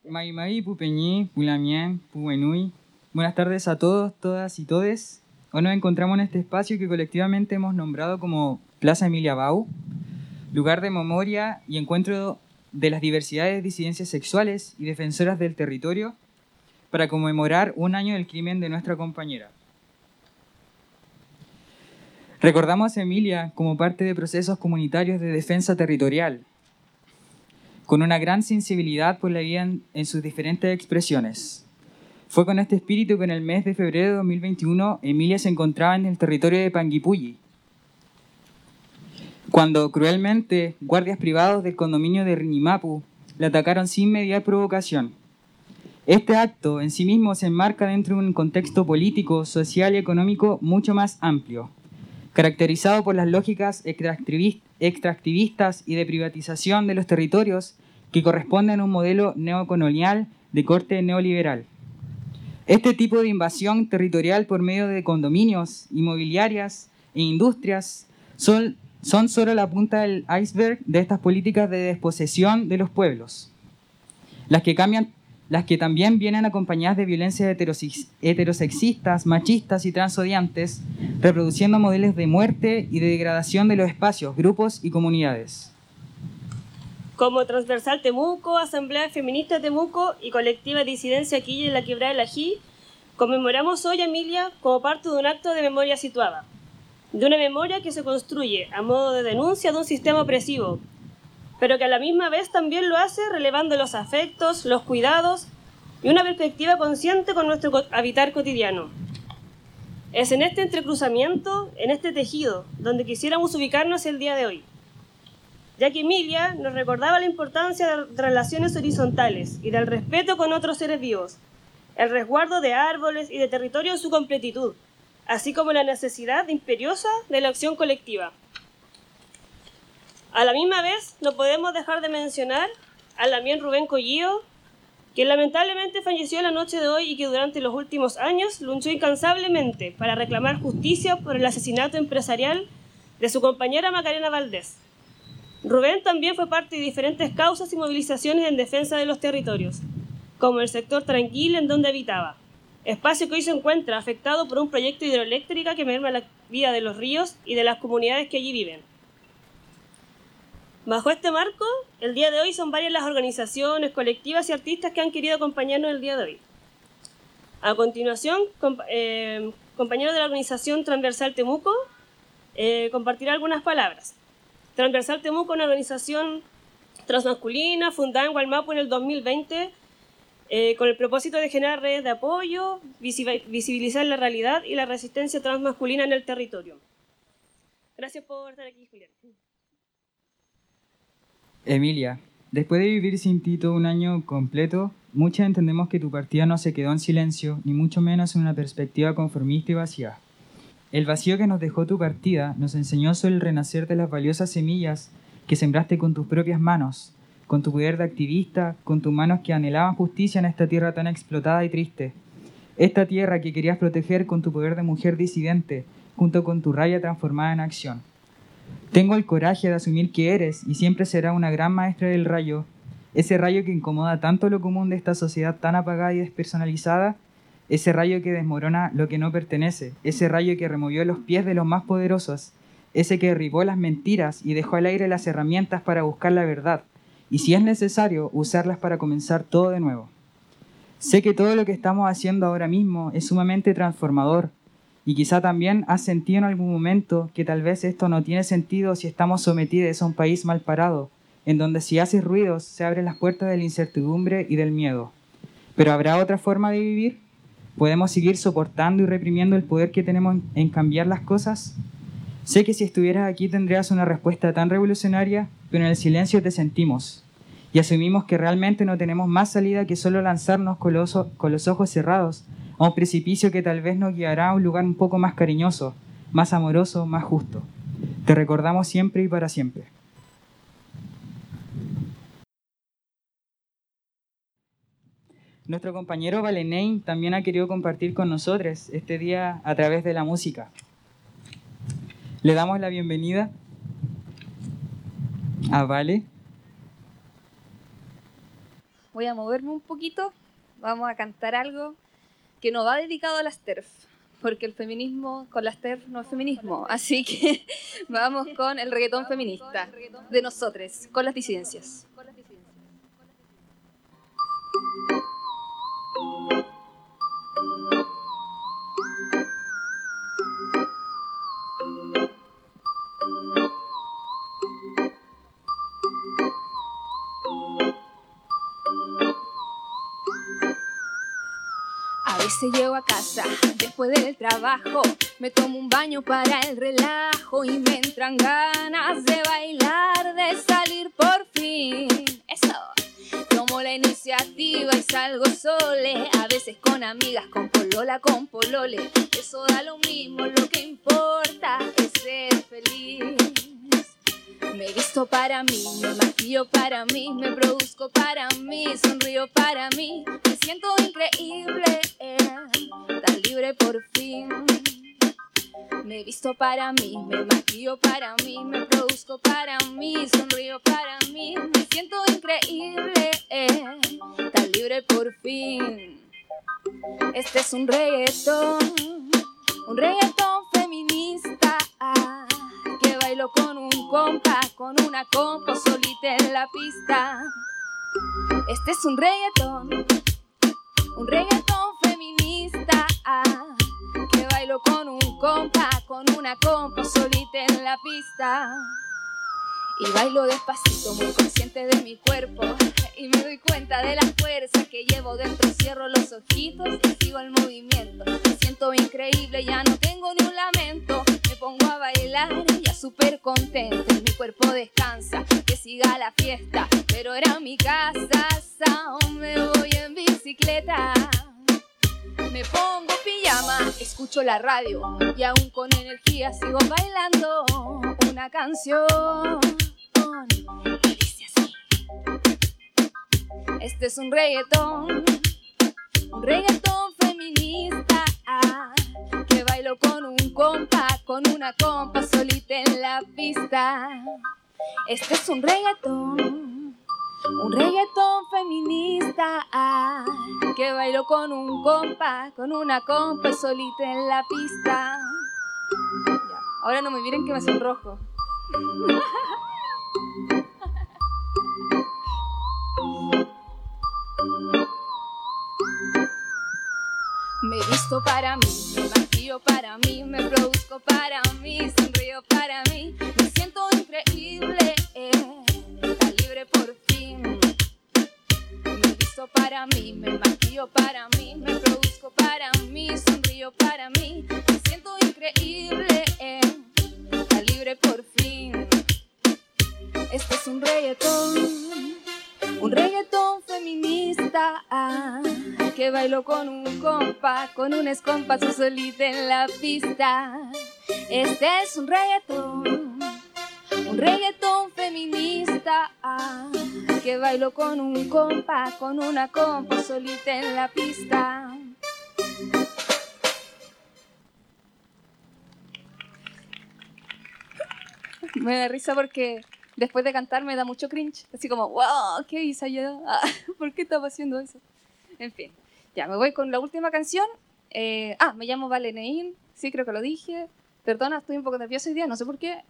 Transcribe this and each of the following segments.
Maimai, Pupeñí, Pulamien, Puenui. Buenas tardes a todos, todas y todes. Hoy nos encontramos en este espacio que colectivamente hemos nombrado como Plaza Emilia Bau, lugar de memoria y encuentro de las diversidades de disidencias sexuales y defensoras del territorio para conmemorar un año del crimen de nuestra compañera. Recordamos a Emilia como parte de procesos comunitarios de defensa territorial, con una gran sensibilidad por la vida en sus diferentes expresiones. Fue con este espíritu que en el mes de febrero de 2021 Emilia se encontraba en el territorio de Panguipulli, cuando cruelmente guardias privados del condominio de Riñimapu la atacaron sin mediar provocación. Este acto en sí mismo se enmarca dentro de un contexto político, social y económico mucho más amplio, caracterizado por las lógicas extractivistas y de privatización de los territorios que corresponden a un modelo neocolonial de corte neoliberal. Este tipo de invasión territorial por medio de condominios, inmobiliarias e industrias son solo la punta del iceberg de estas políticas de desposesión de los pueblos, las que también vienen acompañadas de violencias heterosexistas, machistas y transodiantes, reproduciendo modelos de muerte y de degradación de los espacios, grupos y comunidades. Como Transversal Temuco, Asamblea Feminista Temuco y Colectiva Disidencia Quilla en la Quebrada del Ají, conmemoramos hoy a Emilia como parte de un acto de memoria situada, de una memoria que se construye a modo de denuncia de un sistema opresivo, pero que a la misma vez también lo hace relevando los afectos, los cuidados y una perspectiva consciente con nuestro habitar cotidiano. Es en este entrecruzamiento, en este tejido, donde quisiéramos ubicarnos el día de hoy, ya que Emilia nos recordaba la importancia de relaciones horizontales y del respeto con otros seres vivos, el resguardo de árboles y de territorio en su completitud, así como la necesidad imperiosa de la acción colectiva. A la misma vez, no podemos dejar de mencionar a Lamien Rubén Collío, quien lamentablemente falleció la noche de hoy y que durante los últimos años luchó incansablemente para reclamar justicia por el asesinato empresarial de su compañera Macarena Valdés. Rubén también fue parte de diferentes causas y movilizaciones en defensa de los territorios, como el sector Tranquil en donde habitaba, espacio que hoy se encuentra afectado por un proyecto hidroeléctrico que merma la vida de los ríos y de las comunidades que allí viven. Bajo este marco, el día de hoy son varias las organizaciones, colectivas y artistas que han querido acompañarnos el día de hoy. A continuación, compañeros de la organización Transversal Temuco compartirá algunas palabras. Transversal Temuco es una organización transmasculina fundada en Gualmapu en el 2020 con el propósito de generar redes de apoyo, visibilizar la realidad y la resistencia transmasculina en el territorio. Gracias por estar aquí, Julián. Emilia, después de vivir sin ti todo un año completo, muchos entendemos que tu partida no se quedó en silencio, ni mucho menos en una perspectiva conformista y vacía. El vacío que nos dejó tu partida nos enseñó sobre el renacer de las valiosas semillas que sembraste con tus propias manos, con tu poder de activista, con tus manos que anhelaban justicia en esta tierra tan explotada y triste. Esta tierra que querías proteger con tu poder de mujer disidente, junto con tu rabia transformada en acción. Tengo el coraje de asumir que eres y siempre será una gran maestra del rayo, ese rayo que incomoda tanto lo común de esta sociedad tan apagada y despersonalizada, ese rayo que desmorona lo que no pertenece, ese rayo que removió los pies de los más poderosos, ese que derribó las mentiras y dejó al aire las herramientas para buscar la verdad, y si es necesario, usarlas para comenzar todo de nuevo. Sé que todo lo que estamos haciendo ahora mismo es sumamente transformador, y quizá también has sentido en algún momento que tal vez esto no tiene sentido si estamos sometidos a un país mal parado, en donde si haces ruidos se abren las puertas de la incertidumbre y del miedo. ¿Pero habrá otra forma de vivir? ¿Podemos seguir soportando y reprimiendo el poder que tenemos en cambiar las cosas? Sé que si estuvieras aquí tendrías una respuesta tan revolucionaria, pero en el silencio te sentimos y asumimos que realmente no tenemos más salida que solo lanzarnos con los ojos cerrados a un precipicio que tal vez nos guiará a un lugar un poco más cariñoso, más amoroso, más justo. Te recordamos siempre y para siempre. Nuestro compañero Valenein también ha querido compartir con nosotros este día a través de la música. Le damos la bienvenida a Vale. voy a moverme un poquito. Vamos a cantar algo que no va dedicado a las TERF, porque el feminismo con las TERF no es feminismo. Así que vamos con el reggaetón feminista de nosotros, con las disidencias. A veces llego a casa después del trabajo, me tomo un baño para el relajo y me entran ganas de bailar, de salir por fin. Eso. Tomo la iniciativa y salgo sole, a veces con amigas, con polola, con polole. Eso da lo mismo, lo que importa es ser feliz. Me visto para mí, me maquillo para mí, me produzco para mí, sonrío para mí. Me siento increíble, tan libre por fin. Me visto para mí, me maquillo para mí, me produzco para mí, sonrío para mí. Me siento increíble, tan libre por fin. Este es un reggaetón feminista, que bailo con un compa, con una compa solita en la pista. Este es un reggaetón feminista, que bailo con un compa, con una compa solita en la pista. Y bailo despacito, muy consciente de mi cuerpo, y me doy cuenta de la fuerza que llevo dentro. Cierro los ojitos y sigo el movimiento. Me siento increíble, ya no tengo ni un lamento. Me pongo a bailar, ya súper contenta. Mi cuerpo descansa, que siga la fiesta. Pero era mi casa, me voy en bicicleta. Me pongo pijama, escucho la radio y aún con energía sigo bailando una canción que dice así. Este es un reggaetón feminista, que bailo con un compa, con una compa solita en la pista. Este es un reggaetón feminista, que bailo con un compa, con una compa solita en la pista. Ya, ahora no me miren que me sonrojo. Me visto para mí, me maquillo para mí, me produzco para mí, sonrío para mí. Me siento increíble, tan libre por fin. Me visto para mí, me maquillo para mí, me produzco para mí, sonrío para mí. Me siento increíble, tan libre por fin. Este es un reggaetón feminista, que bailo con un compa, con un escompa, su solita en la pista. Este es un reggaetón feminista, que bailo con un compa, con una compa solita en la pista. Me da risa porque después de cantar me da mucho cringe, así como, wow, ¿qué hice yo? ¿Por qué estaba haciendo eso? En fin, ya me voy con la última canción. Me llamo Vale Nein, sí, creo que lo dije. Perdona, estoy un poco nerviosa hoy día, no sé por qué.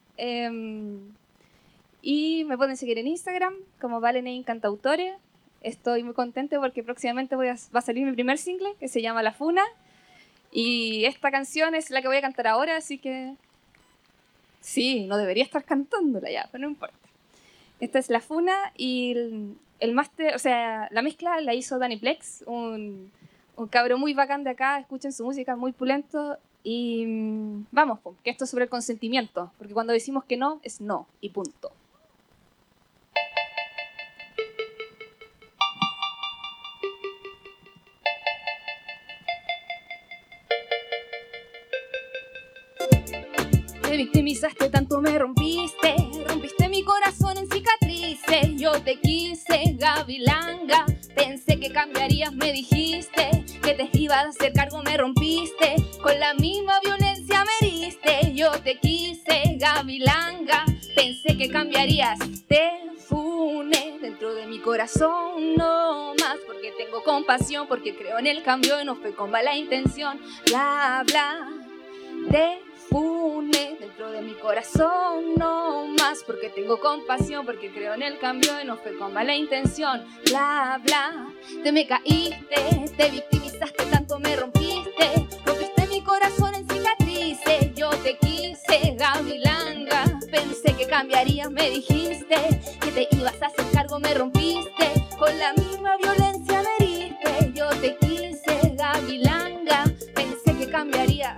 Y me pueden seguir en Instagram como Vale Nein Cantautore. Estoy muy contenta porque próximamente va a salir mi primer single, que se llama La Funa. Y esta canción es la que voy a cantar ahora, así que sí, no debería estar cantándola ya, pero no importa. Esta es La Funa y el máster, o sea, la mezcla la hizo Dani Plex, un cabro muy bacán de acá. Escuchen su música, muy pulento. Y vamos, que esto es sobre el consentimiento, porque cuando decimos que no, es no, y punto. Te victimizaste, tanto me rompiste mi corazón en cicatrices. Yo te quise, gavilanga, pensé que cambiarías, me dijiste que te ibas a hacer cargo, me rompiste, con la misma violencia me heriste. Yo te quise, gavilanga, pensé que cambiarías. Te funé dentro de mi corazón, no más, porque tengo compasión, porque creo en el cambio y no fue con mala intención. Bla, bla, te funé dentro de mi corazón, no más, porque tengo compasión, porque creo en el cambio y no fue con mala intención. Bla, bla, te me caíste, te victimizaste, tanto me rompiste mi corazón en cicatrices. Yo te quise, gavilanga, pensé que cambiarías, me dijiste que te ibas a hacer cargo, me rompiste, con la misma violencia me heriste. Yo te quise, gavilanga, pensé que cambiarías.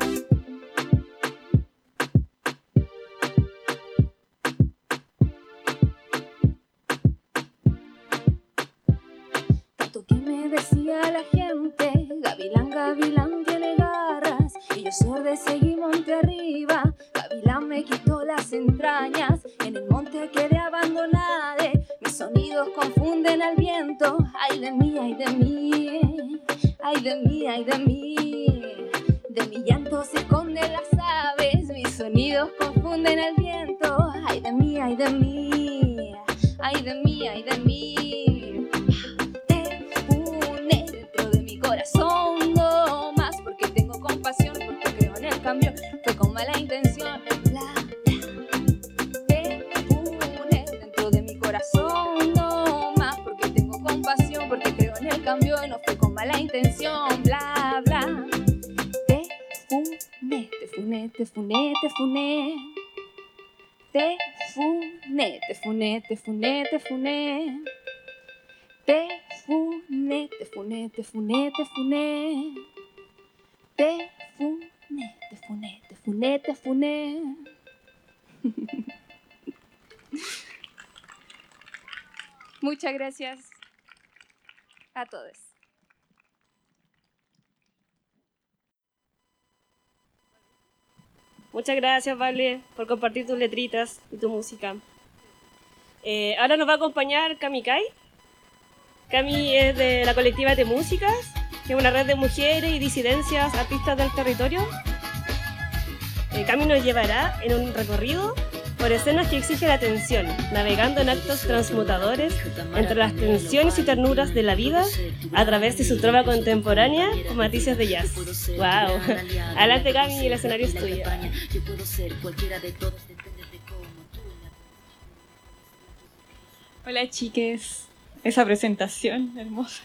Tanto que me decía la gente, gavilán, gavilán tiene garras, y yo sorda seguí monte arriba. Gavilán me quitó las entrañas, en el monte quedé abandonada. Mis sonidos confunden al viento. Ay de mí, ay de mí, ay de mí, ay de mí. De mi llanto se esconden las aves, mis sonidos confunden al viento. Ay de mí, ay de mí, ay de mí, ay de mí. Te funé dentro de mi corazón, no más, porque tengo compasión, porque creo en el cambio, fue con mala intención. Bla, bla. Te funé dentro de mi corazón, no más, porque tengo compasión, porque creo en el cambio y no fue con mala intención. Bla, bla. Te funé, te funé, te funé, te funé. Te funé, te funé, te funé, te funé. Te funé, te funé, te funé, te funé. Te funé, te funé, te funé, te funé. Muchas gracias a todos. Muchas gracias, Vale, por compartir tus letritas y tu música. Ahora nos va a acompañar Cami Kai. Cami es de la colectiva de Músicas, que es una red de mujeres y disidencias artistas del territorio. Cami nos llevará en un recorrido por escenas que exigen atención, navegando en actos transmutadores entre las tensiones y ternuras de la vida a través de su trova contemporánea con matices de jazz. ¡Wow! Adelante, Cami, el escenario es tuyo. Hola, chiques. Esa presentación hermosa.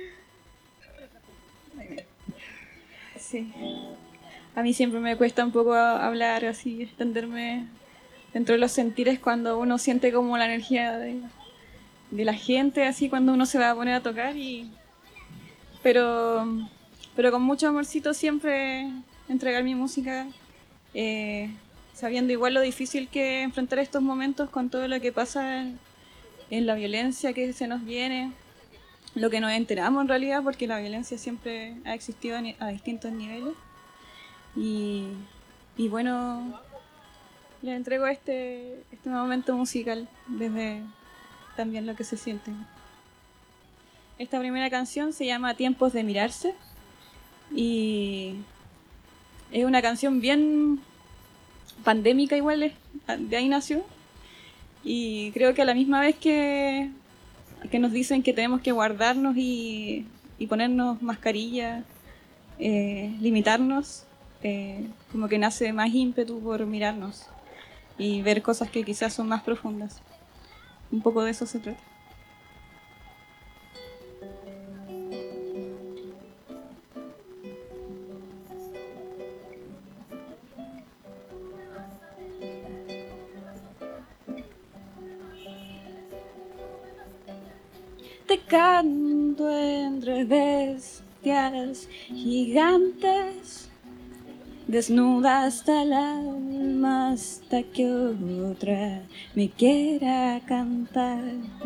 Sí. A mí siempre me cuesta un poco hablar así, extenderme dentro de los sentires cuando uno siente como la energía de la gente, así cuando uno se va a poner a tocar. Pero con mucho amorcito siempre entregar mi música, sabiendo igual lo difícil que enfrentar estos momentos con todo lo que pasa en la violencia que se nos viene, lo que nos enteramos en realidad, porque la violencia siempre ha existido a distintos niveles. Y bueno, les entrego este momento musical desde también lo que se siente. Esta primera canción se llama Tiempos de Mirarse y es una canción bien pandémica igual, de ahí nació. Y creo que a la misma vez que nos dicen que tenemos que guardarnos y ponernos mascarilla, limitarnos, como que nace más ímpetu por mirarnos y ver cosas que quizás son más profundas. Un poco de eso se trata. Te canto entre bestias gigantes, desnuda hasta el alma, hasta que otra me quiera cantar.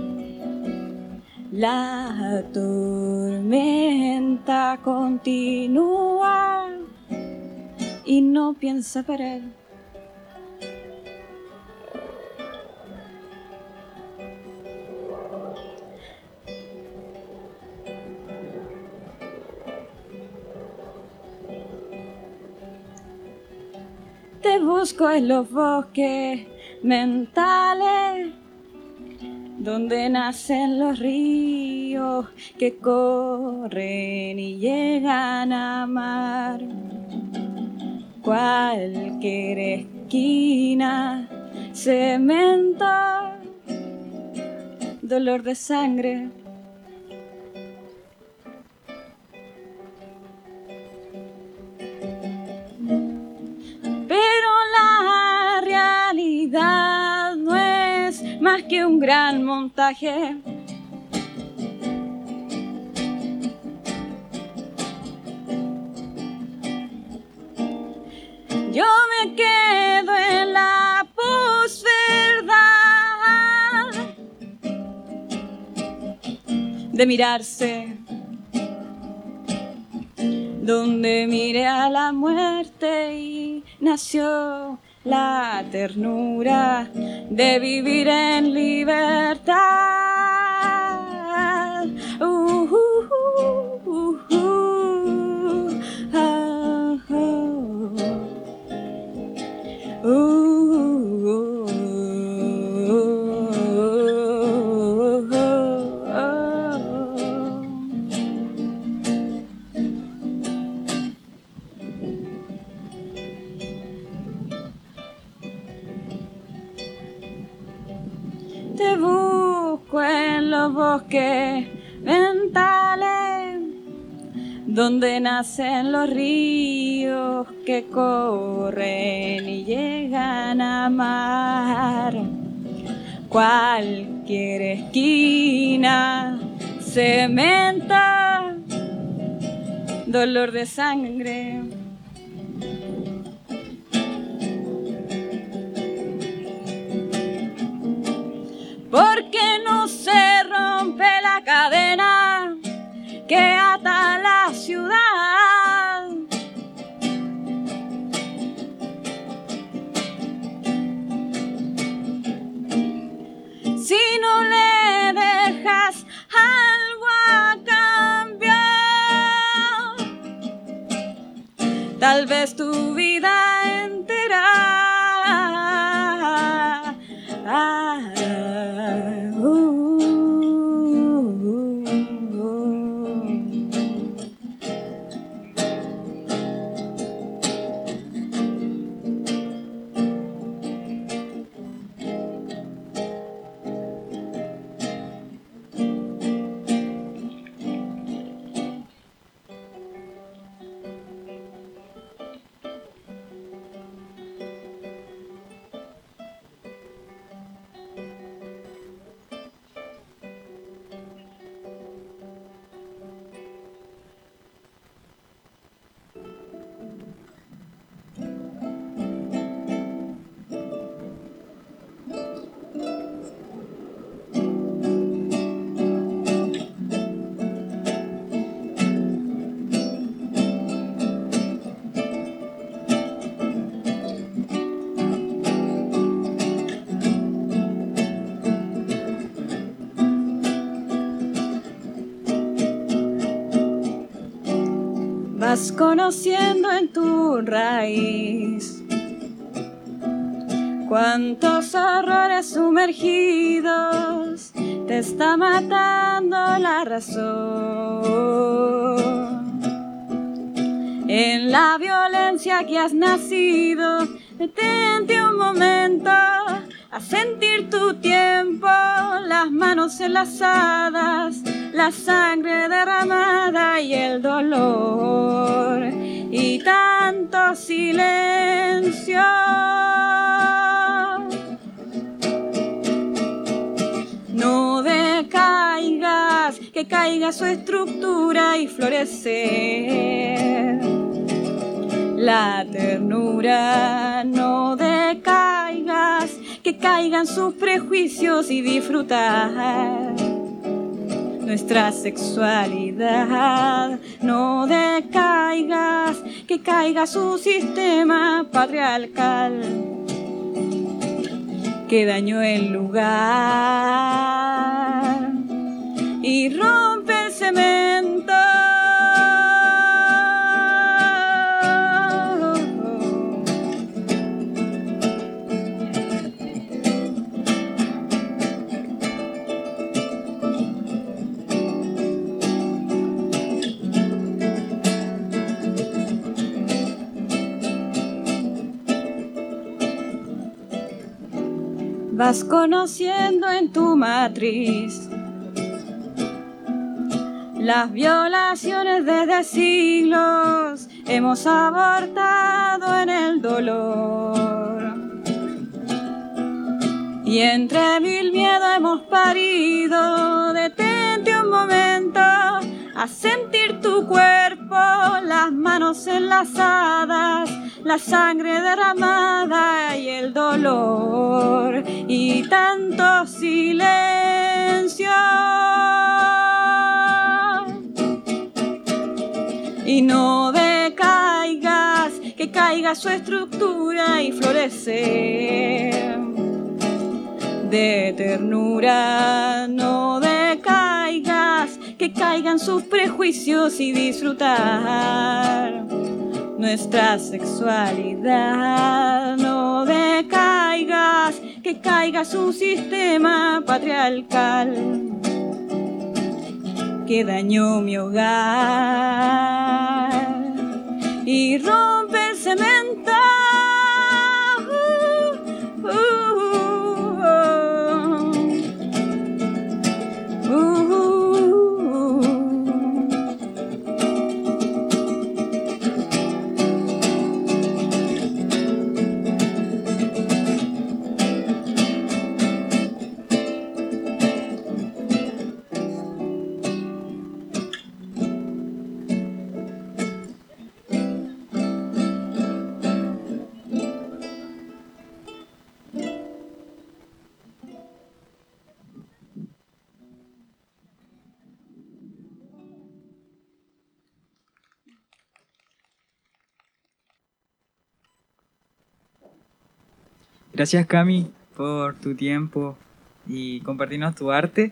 La tormenta continúa y no piensa parar. Te busco en los bosques mentales, donde nacen los ríos que corren y llegan a mar. Cualquier esquina, cemento, dolor de sangre. Pero la realidad no es más que un gran montaje. Yo me quedo en la posverdad de mirarse, donde miré a la muerte y nació la ternura de vivir en libertad. Te busco en los bosques mentales, donde nacen los ríos que corren y llegan a mar. Cualquier esquina, cemento, dolor de sangre. Porque no se rompe la cadena que ata la ciudad. Si no le dejas algo a cambio, tal vez tu vida entera. Vas conociendo en tu raíz cuántos horrores sumergidos te está matando la razón. En la violencia que has nacido, detente un momento a sentir tu tiempo, las manos enlazadas, la sangre derramada y el dolor y tanto silencio. No decaigas, que caiga su estructura y florecer. La ternura, no decaigas, que caigan sus prejuicios y disfrutar nuestra sexualidad. No decaigas, que caiga su sistema patriarcal que dañó el lugar y rompe el cemento. vas conociendo en tu matriz las violaciones desde siglos. Hemos abortado en el dolor y entre mil miedos hemos parido. Detente un momento a sentir tu cuerpo, las manos enlazadas, la sangre derramada y el dolor y tanto silencio. Y no decaigas, que caiga su estructura y florecer de ternura. No decaigas, que caigan sus prejuicios y disfrutar nuestra sexualidad. No decaigas, que caiga su sistema patriarcal que dañó mi hogar y rompe el cemento. Gracias, Cami, por tu tiempo y compartirnos tu arte.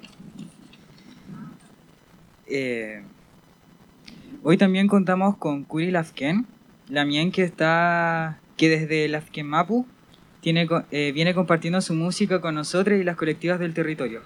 Hoy también contamos con Curi Lafken, la mien que desde Lafken Mapu viene compartiendo su música con nosotros y las colectivas del territorio.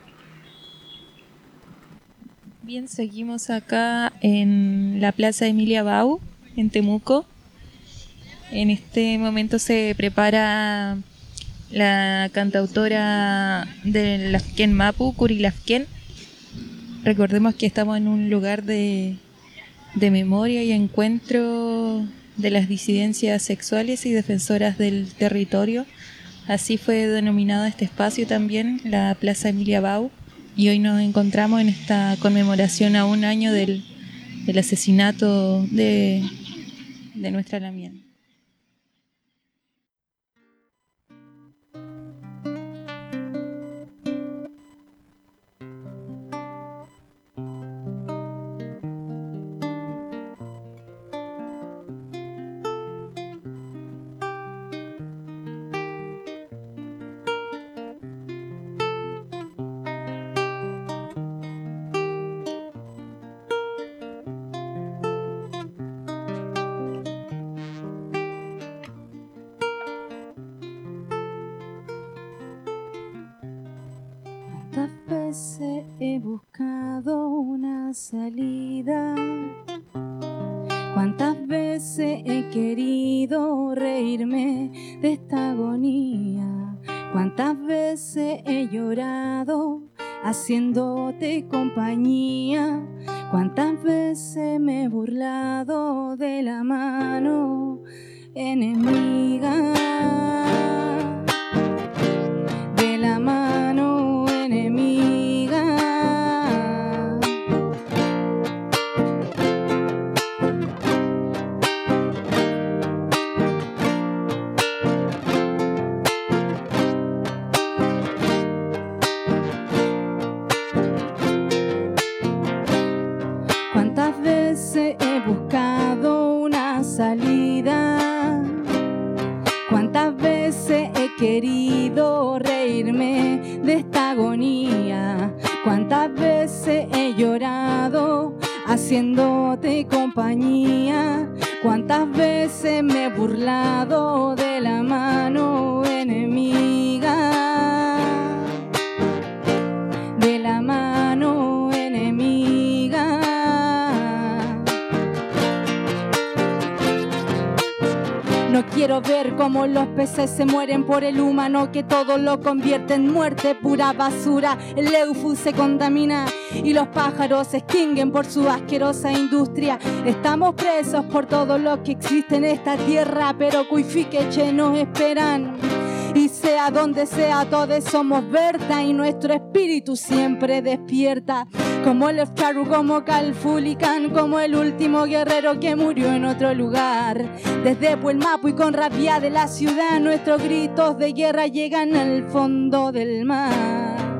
Bien, seguimos acá en la Plaza Emilia Bau, en Temuco. En este momento se prepara la cantautora de Lafken Mapu, Curi Lafken. Recordemos que estamos en un lugar de memoria y encuentro de las disidencias sexuales y defensoras del territorio. Así fue denominado este espacio también, la Plaza Emilia Bau. Y hoy nos encontramos en esta conmemoración a un año del asesinato de nuestra Lamien. He buscado una salida. Cuántas veces he querido reírme de esta agonía. Cuántas veces he llorado haciéndote compañía. Cuántas veces me he burlado de la mano enemiga. De la mano enemiga. Cuántas veces he buscado una salida. Cuántas veces he querido reírme de esta agonía. Cuántas veces he llorado haciéndote compañía. Cuántas veces me he burlado de la mano enemiga. De la mano enemiga. No quiero ver cómo los peces se mueren por el humano que todo lo convierte en muerte, pura basura. El Eufu se contamina y los pájaros se extinguen por su asquerosa industria. Estamos presos por todo lo que existe en esta tierra, pero Cuifiqueche nos esperan. Y sea donde sea, todos somos Berta y nuestro espíritu siempre despierta. Como el Efcharu, como Calfulicán, como el último guerrero que murió en otro lugar. Desde Puelmapu y con rabia de la ciudad, nuestros gritos de guerra llegan al fondo del mar.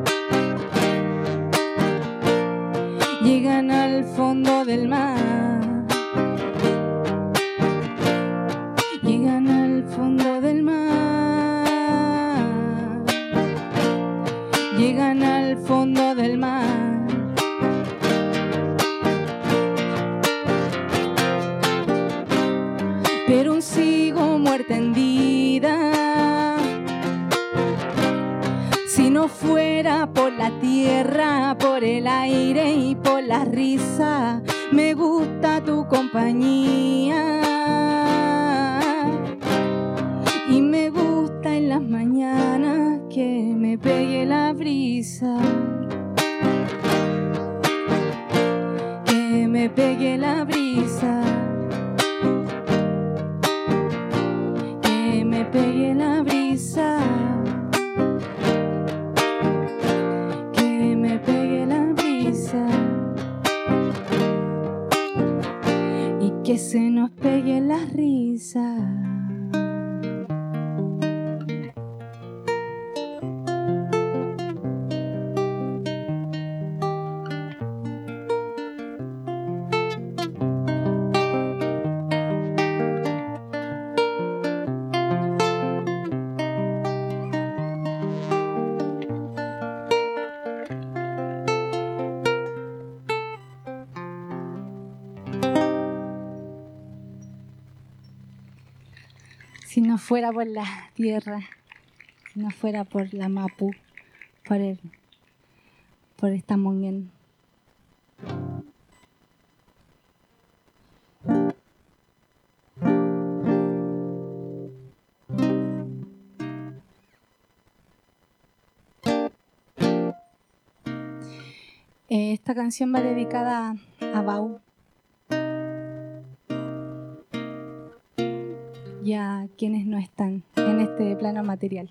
Llegan al fondo del mar. Llegan al fondo del mar. Llegan al fondo del mar. Pero aún sigo muerta hendida. Si no fuera por la tierra, por el aire y por la risa, me gusta tu compañía. Y me gusta en las mañanas que me pegue la brisa. Que me pegue la brisa. Que me pegue la brisa. Que me pegue la brisa. Y que se nos pegue la risa. Si no fuera por la tierra, si no fuera por la Mapu, por esta Monguén. Esta canción va dedicada a Bau y a quienes no están en este plano material.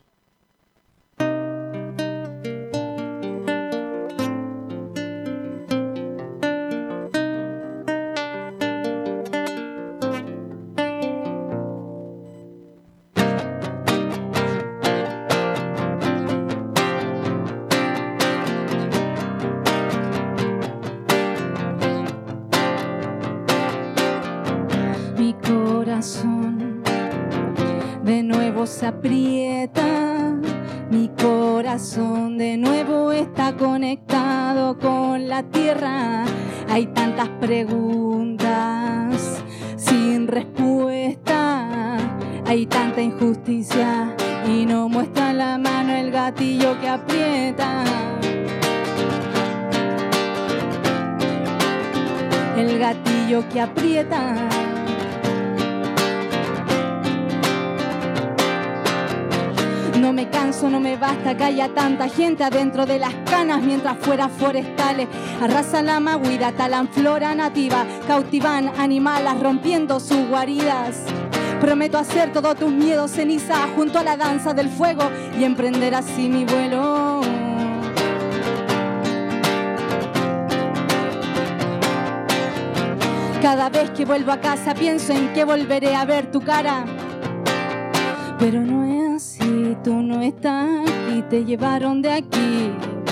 Mi corazón de nuevo se aprieta, mi corazón de nuevo está conectado con la tierra. Hay tantas preguntas sin respuesta, hay tanta injusticia y no muestra la mano el gatillo que aprieta. El gatillo que aprieta. No me canso, no me basta que haya tanta gente adentro de las canas mientras fuera forestales. Arrasan la magüira, talan flora nativa, cautivan animales rompiendo sus guaridas. Prometo hacer todos tus miedos ceniza junto a la danza del fuego y emprender así mi vuelo. Cada vez que vuelvo a casa pienso en que volveré a ver tu cara. Pero no es así, tú no estás aquí, te llevaron de aquí.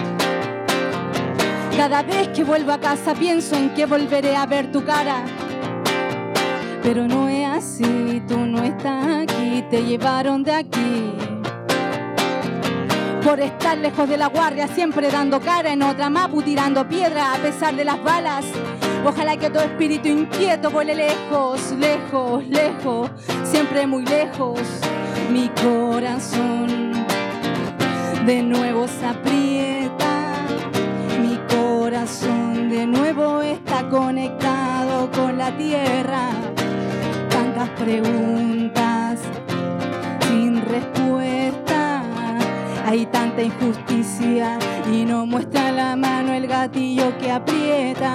Cada vez que vuelvo a casa pienso en que volveré a ver tu cara. Pero no es así, tú no estás aquí, te llevaron de aquí. Por estar lejos de la guardia, siempre dando cara en otra Mapu, tirando piedra a pesar de las balas. Ojalá que tu espíritu inquieto vuele lejos, lejos, lejos, siempre muy lejos. Mi corazón de nuevo se aprieta, mi corazón de nuevo está conectado con la tierra. Tantas preguntas Hay tanta injusticia y no muestra la mano el gatillo que aprieta.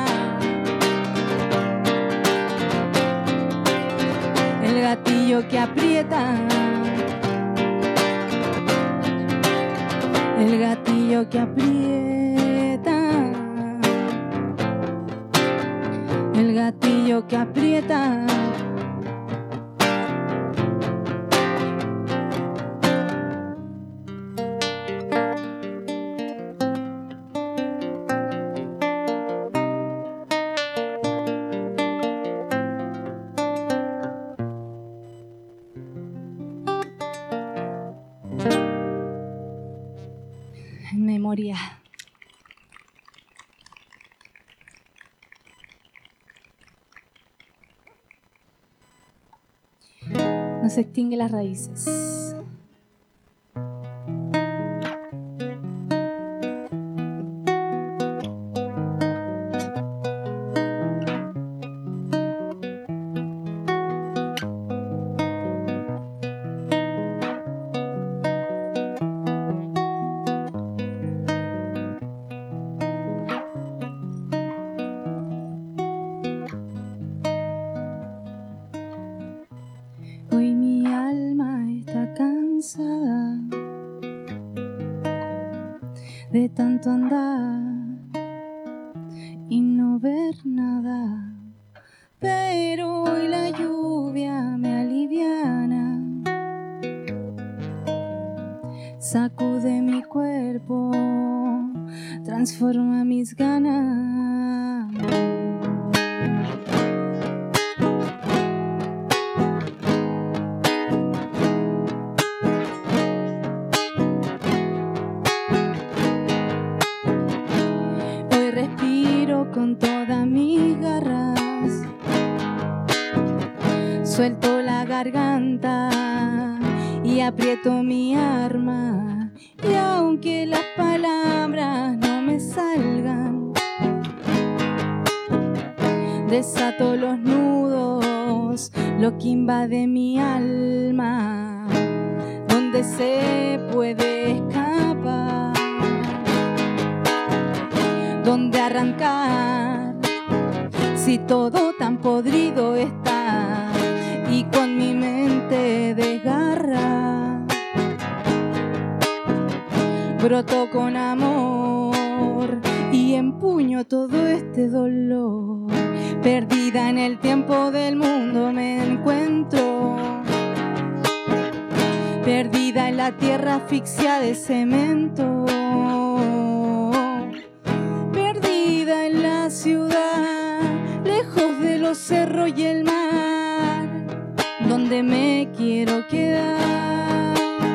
El gatillo que aprieta. El gatillo que aprieta. El gatillo que aprieta. Memoria. No se extinguen las raíces. Hoy mi alma está cansada de tanto andar y no ver nada, pero hoy la lluvia me aliviana, sacude mi cuerpo, transforma mis ganas. Con todas mis garras, suelto la garganta y aprieto mi arma. Y aunque las palabras no me salgan, desato los nudos, lo que invade mi alma, donde se puede escapar, donde arrancar, si todo tan podrido está y con mi mente desgarra. Broto con amor y empuño todo este dolor. Perdida en el tiempo del mundo me encuentro, perdida en la tierra asfixia de cemento, perdida en la ciudad, lejos de los cerros y el mar, donde me quiero quedar.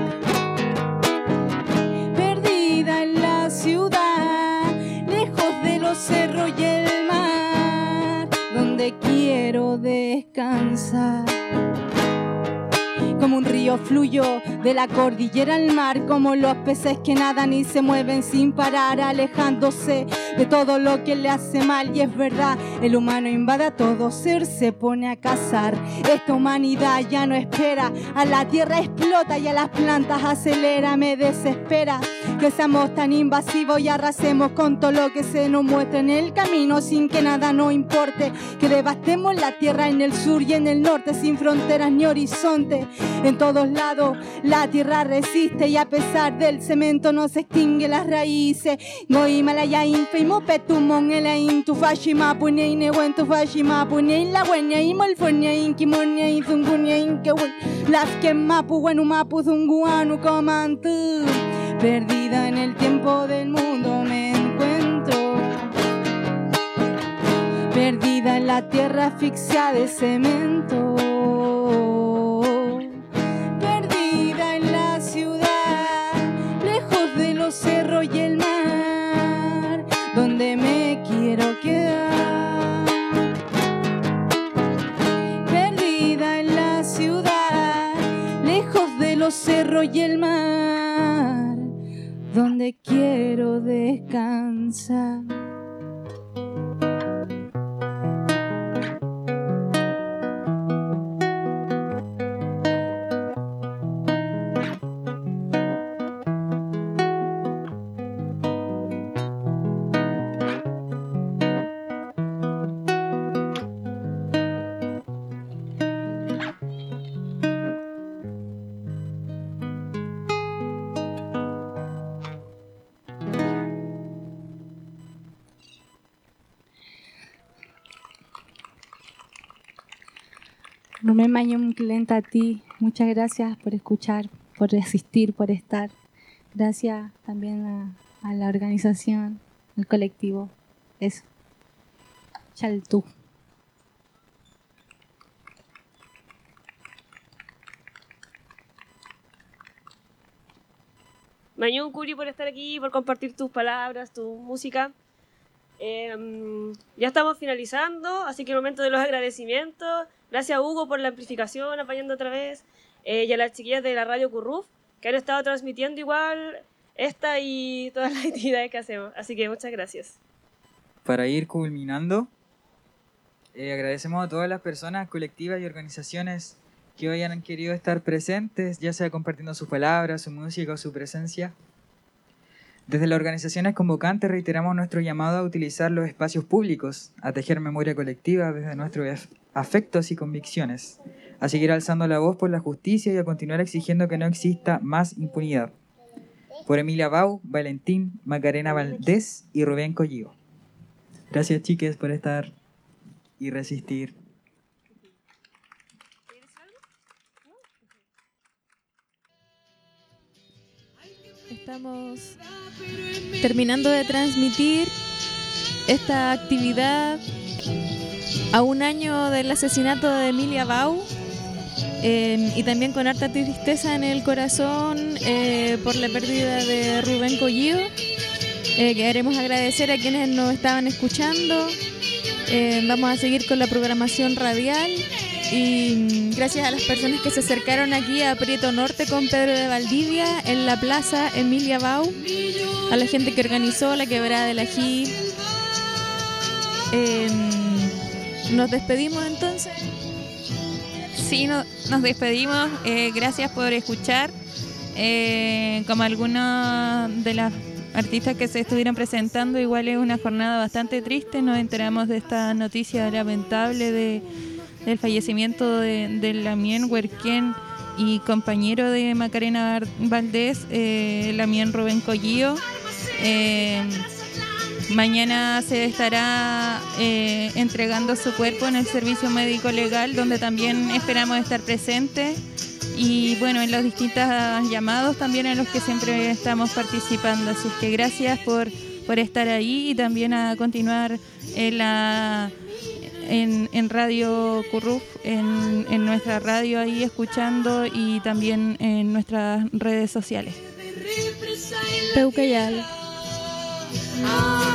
Perdida en la ciudad, lejos de los cerros y el mar, donde quiero descansar. Como un río fluyo de la cordillera al mar, como los peces que nadan y se mueven sin parar, alejándose de todo lo que le hace mal. Y es verdad, el humano invade a todo ser, se pone a cazar. Esta humanidad ya no espera, a la tierra explota y a las plantas acelera. Me desespera que seamos tan invasivos y arrasemos con todo lo que se nos muestra en el camino, sin que nada nos importe. Que devastemos la tierra en el sur y en el norte, sin fronteras ni horizonte. En todos lados la tierra resiste y a pesar del cemento no se extingue las raíces. No Himalaya infimo petumon elain tu fashima pune ne wen tu fashima pune la wenya imolfonia inkimonia izungunia inkewen las que mapu wenu mapu zunguanu comantu. Perdida en el tiempo del mundo me encuentro, perdida en la tierra asfixia de cemento, perdida en la ciudad, lejos de los cerros y el mar, donde me quiero quedar. Perdida en la ciudad, lejos de los cerros y el mar, donde quiero descansar. Rubén Mañón Clenta, a ti, muchas gracias por escuchar, por asistir, por estar. Gracias también a la organización, al colectivo. Eso. Chaltú. Mañón, Curi, por estar aquí, por compartir tus palabras, tu música. Ya estamos finalizando, así que el momento de los agradecimientos. Gracias a Hugo por la amplificación, apañando otra vez, y a las chiquillas de la Radio Curruf, que han estado transmitiendo igual esta y todas las actividades que hacemos. Así que muchas gracias. Para ir culminando, agradecemos a todas las personas, colectivas y organizaciones que hoy han querido estar presentes, ya sea compartiendo sus palabras, su música o su presencia. Desde las organizaciones convocantes reiteramos nuestro llamado a utilizar los espacios públicos, a tejer memoria colectiva desde nuestros afectos y convicciones, a seguir alzando la voz por la justicia y a continuar exigiendo que no exista más impunidad. Por Emilia Bau, Valentín, Macarena Valdés y Rubén Collío. Gracias, chiques, por estar y resistir. Estamos terminando de transmitir esta actividad a un año del asesinato de Emilia Bau, y también con harta tristeza en el corazón por la pérdida de Rubén Collío. Queremos agradecer a quienes nos estaban escuchando. Vamos a seguir con la programación radial y gracias a las personas que se acercaron aquí a Prieto Norte con Pedro de Valdivia en la plaza Emilia Bau, a la gente que organizó la quebrada del Ají. ¿Nos despedimos entonces? Sí, nos despedimos. Gracias por escuchar. Como algunos de las artistas que se estuvieron presentando, igual es una jornada bastante triste. Nos enteramos de esta noticia lamentable del fallecimiento de Lamien Huerquén y compañero de Macarena Valdés, Lamien Rubén Collío. Mañana se estará entregando su cuerpo en el servicio médico legal, donde también esperamos estar presentes. Y bueno, en los distintos llamados también en los que siempre estamos participando. Así es que gracias por estar ahí y también a continuar en Radio Curruf, en nuestra radio ahí escuchando y también en nuestras redes sociales. Peucayal. Ah.